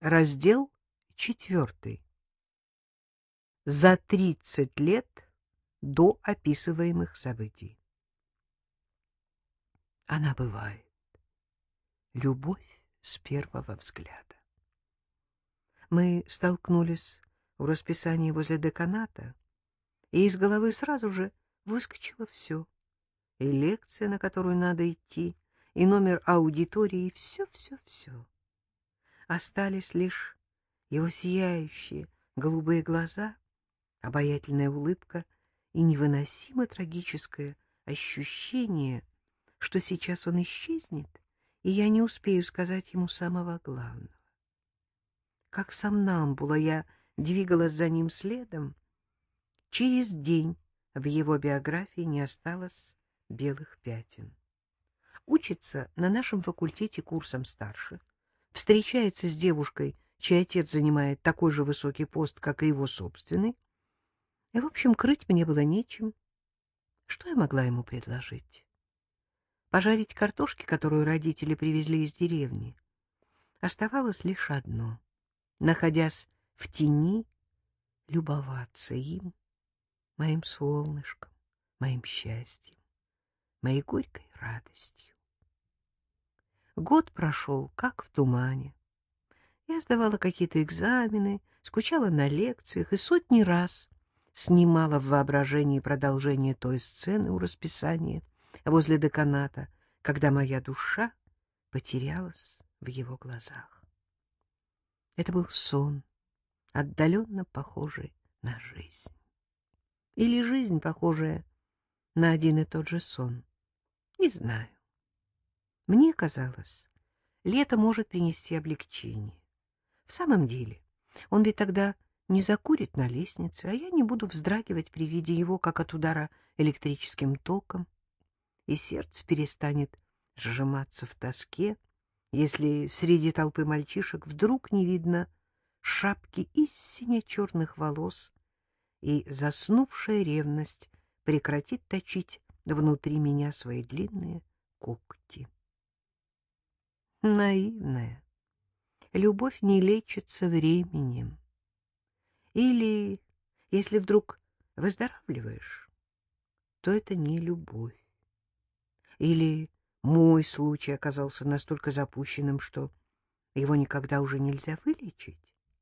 Раздел 4. За 30 лет до описываемых событий. Она бывает. Любовь с первого взгляда. Мы столкнулись в расписании возле деканата, и из головы сразу же выскочило все. И лекция, на которую надо идти, и номер аудитории, и все. Остались лишь его сияющие голубые глаза, обаятельная улыбка и невыносимо трагическое ощущение, что сейчас он исчезнет, и я не успею сказать ему самого главного. Как сомнамбула я двигалась за ним следом. Через день в его биографии не осталось белых пятен. Учится на нашем факультете курсом старше, встречается с девушкой, чей отец занимает такой же высокий пост, как и его собственный, и, в общем, крыть мне было нечем. Что я могла ему предложить? Пожарить картошки, которую родители привезли из деревни. Оставалось лишь одно — находясь в тени, любоваться им, моим солнышком, моим счастьем, моей горькой радостью. Год прошел, как в тумане. Я сдавала какие-то экзамены, скучала на лекциях и сотни раз снимала в воображении продолжение той сцены у расписания возле деканата, когда моя душа потерялась в его глазах. Это был сон, отдаленно похожий на жизнь. Или жизнь, похожая на один и тот же сон. Не знаю. Мне казалось, лето может принести облегчение. В самом деле, он ведь тогда не закурит на лестнице, а я не буду вздрагивать при виде его, как от удара электрическим током, и сердце перестанет сжиматься в тоске, если среди толпы мальчишек вдруг не видно шапки из сине-черных волос, и заснувшая ревность прекратит точить внутри меня свои длинные когти. Наивная. Любовь не лечится временем. Или, если вдруг выздоравливаешь, то это не любовь. Или мой случай оказался настолько запущенным, что его никогда уже нельзя вылечить.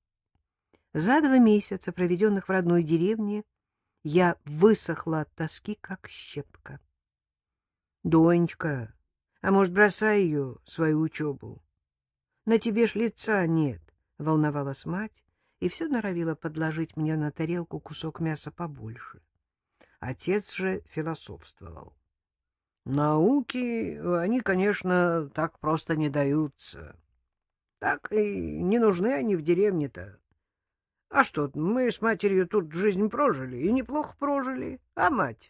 За 2 месяца, проведенных в родной деревне, я высохла от тоски, как щепка. — Донечка, а может, бросай ее, свою учебу? На тебе ж лица нет, — волновалась мать, и все норовила подложить мне на тарелку кусок мяса побольше. Отец же философствовал. Науки, они, конечно, так просто не даются. Так и не нужны они в деревне-то. А что, мы с матерью тут жизнь прожили, и неплохо прожили, а мать?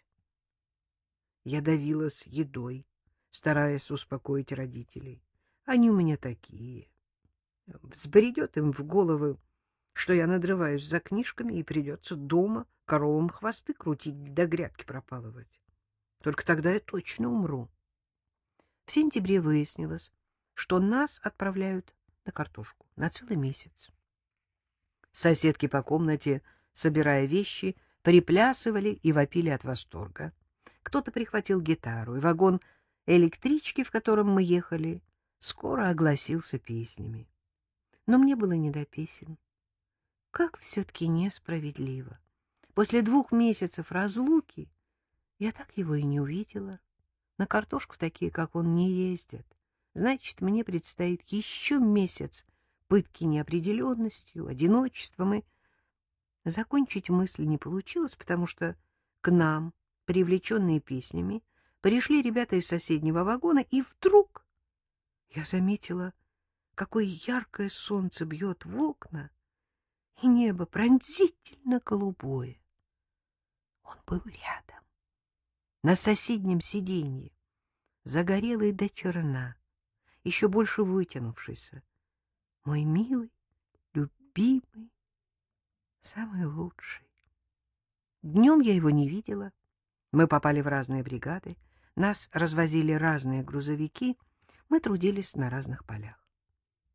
Я давилась едой, стараясь успокоить родителей. Они у меня такие. Взбредет им в голову, что я надрываюсь за книжками, и придется дома коровам хвосты крутить да грядки пропалывать. Только тогда я точно умру. В сентябре выяснилось, что нас отправляют на картошку на целый месяц. Соседки по комнате, собирая вещи, приплясывали и вопили от восторга. Кто-то прихватил гитару, и вагон электрички, в котором мы ехали, скоро огласился песнями. Но мне было не до песен. Как все-таки несправедливо. После 2 месяцев разлуки я так его и не увидела. На картошку такие, как он, не ездят. Значит, мне предстоит еще месяц пытки неопределенностью, одиночеством, и закончить мысль не получилось, потому что к нам, привлеченные песнями, пришли ребята из соседнего вагона, и вдруг я заметила, какое яркое солнце бьет в окна, и небо пронзительно голубое. Он был рядом, на соседнем сиденье, загорелый до черна, еще больше вытянувшийся. Мой милый, любимый, самый лучший. Днем я его не видела. Мы попали в разные бригады, нас развозили разные грузовики, мы трудились на разных полях.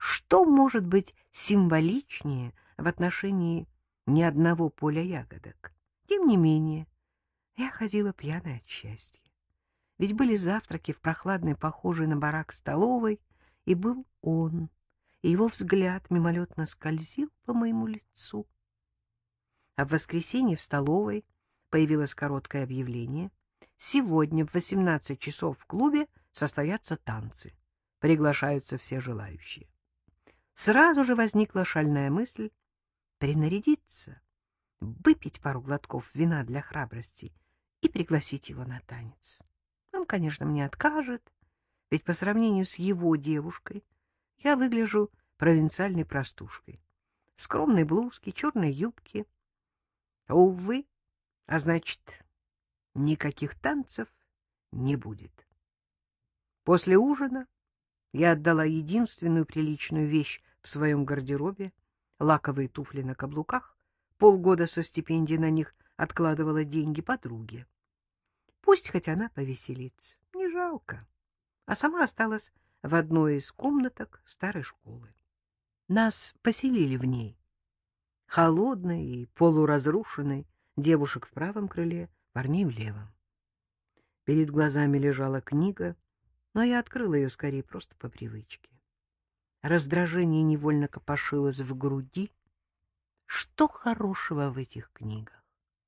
Что может быть символичнее в отношении ни одного поля ягодок? Тем не менее, я ходила пьяная от счастья. Ведь были завтраки в прохладной, похожей на барак столовой, и был он, и его взгляд мимолетно скользил по моему лицу. А в воскресенье в столовой появилось короткое объявление. Сегодня в 18 часов в клубе состоятся танцы. Приглашаются все желающие. Сразу же возникла шальная мысль принарядиться, выпить пару глотков вина для храбрости и пригласить его на танец. Он, конечно, мне откажет, ведь по сравнению с его девушкой я выгляжу провинциальной простушкой. В скромной блузке, черной юбке. Увы, а значит, никаких танцев не будет. После ужина я отдала единственную приличную вещь в своем гардеробе — лаковые туфли на каблуках. Полгода со стипендии на них откладывала деньги подруге. Пусть хоть она повеселится, не жалко. А сама осталась в одной из комнаток старой школы. Нас поселили в ней. Холодной и полуразрушенной, девушек в правом крыле, парней в левом. Перед глазами лежала книга, но я открыла ее скорее просто по привычке. Раздражение невольно копошилось в груди. Что хорошего в этих книгах?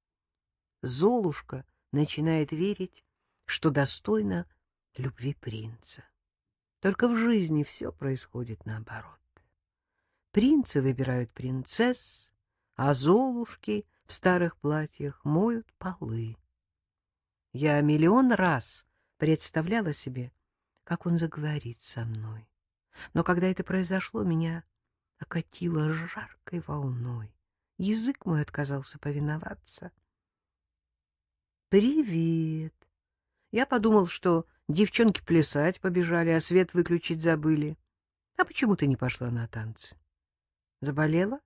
Золушка начинает верить, что достойна любви принца. Только в жизни все происходит наоборот. Принцы выбирают принцесс, а золушки в старых платьях моют полы. Я миллион раз представляла себе, как он заговорит со мной. Но когда это произошло, меня окатило жаркой волной. Язык мой отказался повиноваться. «Привет!» Я подумал, что девчонки плясать побежали, а свет выключить забыли. А почему ты не пошла на танцы? Заболела?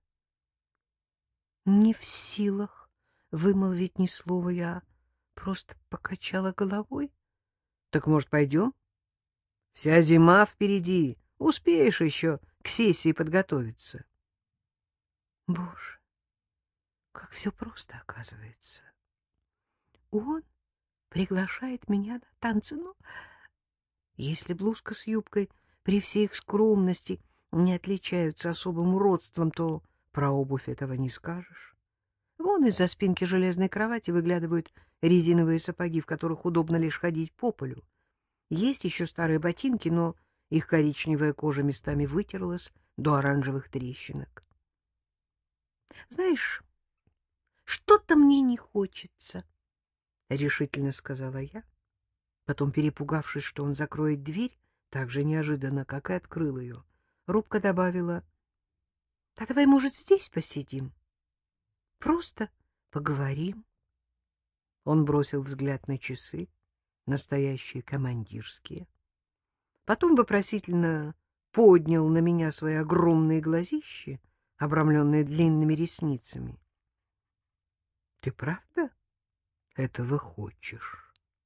Не в силах вымолвить ни слова, я просто покачала головой. Так, может, пойдем? Вся зима впереди, успеешь еще к сессии подготовиться. Боже, как все просто оказывается. Он приглашает меня на танцы, но если блузка с юбкой при всей их скромности не отличаются особым уродством, то про обувь этого не скажешь. Вон из-за спинки железной кровати выглядывают резиновые сапоги, в которых удобно лишь ходить по полю. Есть еще старые ботинки, но их коричневая кожа местами вытерлась до оранжевых трещинок. «Знаешь, что-то мне не хочется», — решительно сказала я. Потом, перепугавшись, что он закроет дверь, так же неожиданно, как и открыл ее, робко добавила: «А давай, может, здесь посидим? Просто поговорим». Он бросил взгляд на часы, настоящие командирские. Потом вопросительно поднял на меня свои огромные глазищи, обрамленные длинными ресницами. — Ты правда этого хочешь?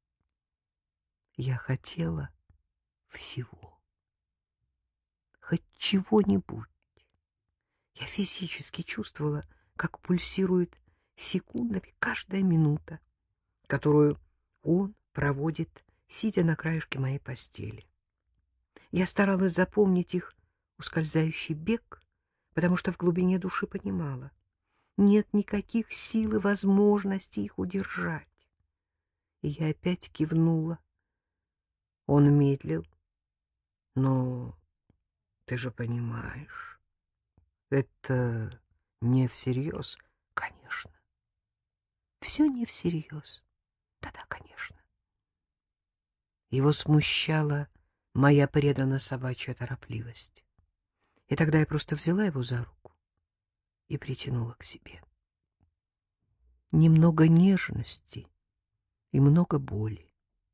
Я хотела всего. Хоть чего-нибудь. Я физически чувствовала, как пульсирует секундами каждая минута, которую он проводит, сидя на краешке моей постели. Я старалась запомнить их ускользающий бег, потому что в глубине души понимала, нет никаких сил и возможности их удержать. И я опять кивнула. Он медлил. Но ты же понимаешь, это не всерьез. Конечно. Все не всерьез. Да-да, конечно. Его смущала моя преданная собачья торопливость. И тогда я просто взяла его за руку и притянула к себе. Немного нежности и много боли.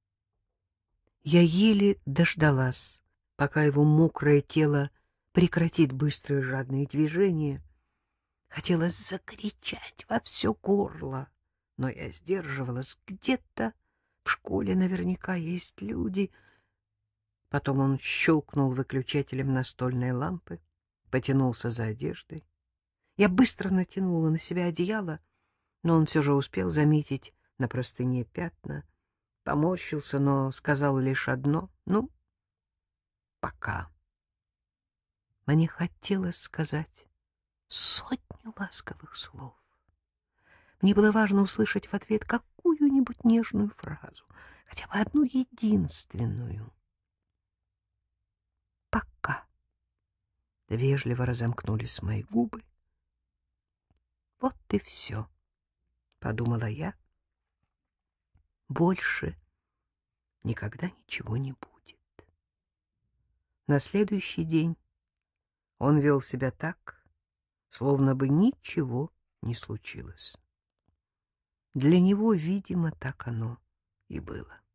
Я еле дождалась, пока его мокрое тело прекратит быстрые жадные движения. Хотелось закричать во все горло, но я сдерживалась. Где-то в школе наверняка есть люди. Потом он щелкнул выключателем настольной лампы, потянулся за одеждой. Я быстро натянула на себя одеяло, но он все же успел заметить на простыне пятна, поморщился, но сказал лишь одно: «Ну, пока». Мне хотелось сказать сотню ласковых слов. Мне было важно услышать в ответ какую-нибудь нежную фразу, хотя бы одну единственную. «Пока». Вежливо разомкнулись мои губы. «Вот и все», — подумала я. «Больше никогда ничего не будет». На следующий день он вел себя так, словно бы ничего не случилось. Для него, видимо, так оно и было.